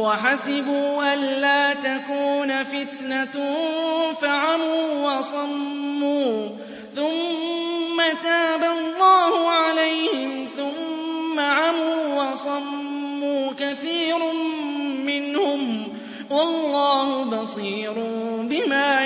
وَحَسِبُوا أَلَّا تَكُونَ فِتْنَةٌ فَعَمُوا وَصَمُّوا ثُمَّ تَابَ اللَّهُ عَلَيْهِمْ ثُمَّ عَمُوا وَصَمُّوا كَثِيرٌ مِّنْهُمْ ۚ وَاللَّهُ بَصِيرٌ بِمَا